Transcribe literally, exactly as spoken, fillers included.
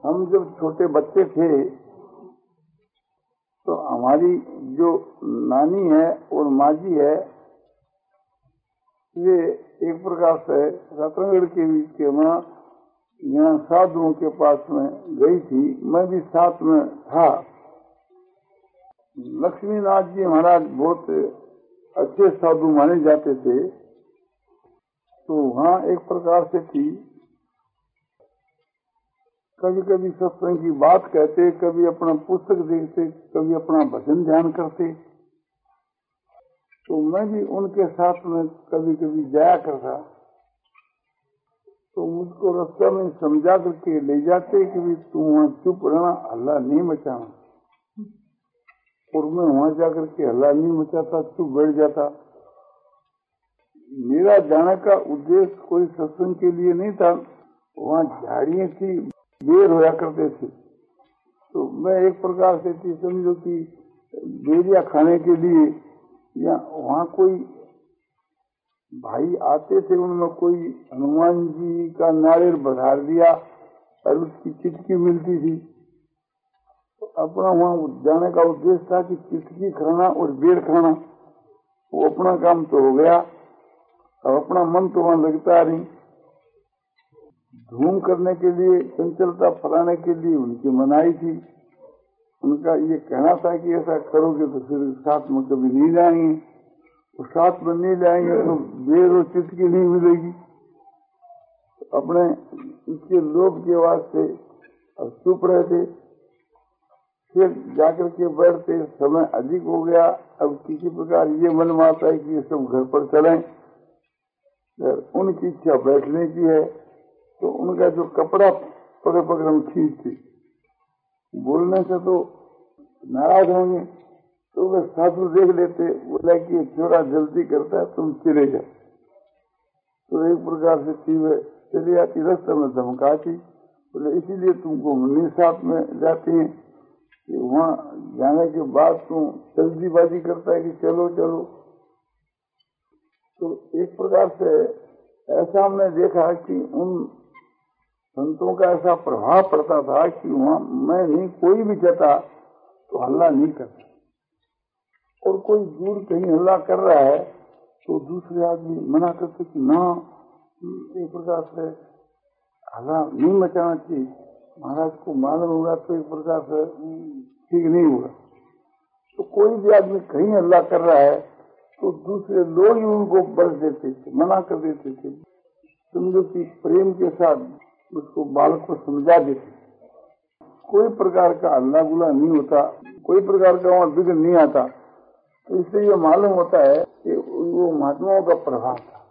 हम जब छोटे बच्चे थे तो हमारी जो नानी है और माँ जी है ये एक प्रकार से रतनगढ़ के बीच के वहाँ यहाँ साधुओं के पास में गई थी। मैं भी साथ में था। लक्ष्मीनाथ जी महाराज बहुत अच्छे साधु माने जाते थे। तो वहाँ एक प्रकार से थी, कभी कभी सत्संग की बात कहते, कभी अपना पुस्तक देखते, कभी अपना भजन ध्यान करते। तो मैं भी उनके साथ में कभी कभी जाया करता। तो मुझको रास्ते में समझा करके ले जाते कि भी तू वहाँ चुप रहना, हल्ला नहीं मचाना। और मैं वहाँ जाकर के हल्ला नहीं मचाता, चुप बैठ जाता। मेरा जाने का उद्देश्य कोई सत्संग के लिए नहीं था। वहाँ झाड़ियाँ थी, बेर होया करते थे। तो मैं एक प्रकार से थी, समझो कि बेरिया खाने के लिए, या वहाँ कोई भाई आते थे, उनमें कोई हनुमान जी का नारियल बधार दिया और उसकी चिटकी मिलती थी। तो अपना वहाँ जाने का उद्देश्य था कि चिटकी खाना और बेर खाना। वो अपना काम तो हो गया, और अपना मन तो वहाँ लगता नहीं। धूम करने के लिए, चंचलता फैलाने के लिए उनकी मनाही थी। उनका ये कहना था कि ऐसा करोगे तो फिर साथ में कभी नहीं जाएंगे, और साथ में नहीं जाएंगे तो बेर और चिटकी नहीं मिलेगी। तो अपने इसके लोभ के वास्ते अब चुप रहते। फिर जाकर के बैठते, समय अधिक हो गया। अब किसी प्रकार ये मन में आता है कि ये सब घर पर चलें। उनकी इच्छा बैठने की है, तो उनका जो कपड़ा पकड़ पकड़ हम खींचते, बोलने से तो नाराज होंगे। तो वे साधु देख लेते, बोला कि ये छोरा जल्दी करता है, तुम चले जाओ। तो एक प्रकार से थी वे चली आती, रास्ते में धमकाती। बोले इसीलिए तुमको मनी साथ में जाते हैं कि वहाँ जाने के बाद तुम जल्दीबाजी करता है कि चलो चलो। तो एक प्रकार से ऐसा हमने देखा कि उन संतों का ऐसा प्रभाव पड़ता था कि वहाँ मैं नहीं, कोई भी जाता तो हल्ला नहीं करता। और कोई दूर कहीं हल्ला कर रहा है तो दूसरे आदमी मना करते कि ना, एक प्रकार से हल्ला नहीं मचाना चाहिए, महाराज को मालूम होगा तो एक प्रकार से ठीक नहीं होगा। तो कोई भी आदमी कहीं हल्ला कर रहा है तो दूसरे लोग ही उनको बरस देते थे, मना कर देते थे। समझो कि प्रेम के साथ उसको बालक को समझा देते। कोई प्रकार का हल्ला गुला नहीं होता, कोई प्रकार का वहाँ विघ्न नहीं आता। तो इससे ये मालूम होता है कि वो महात्माओं का प्रभाव था।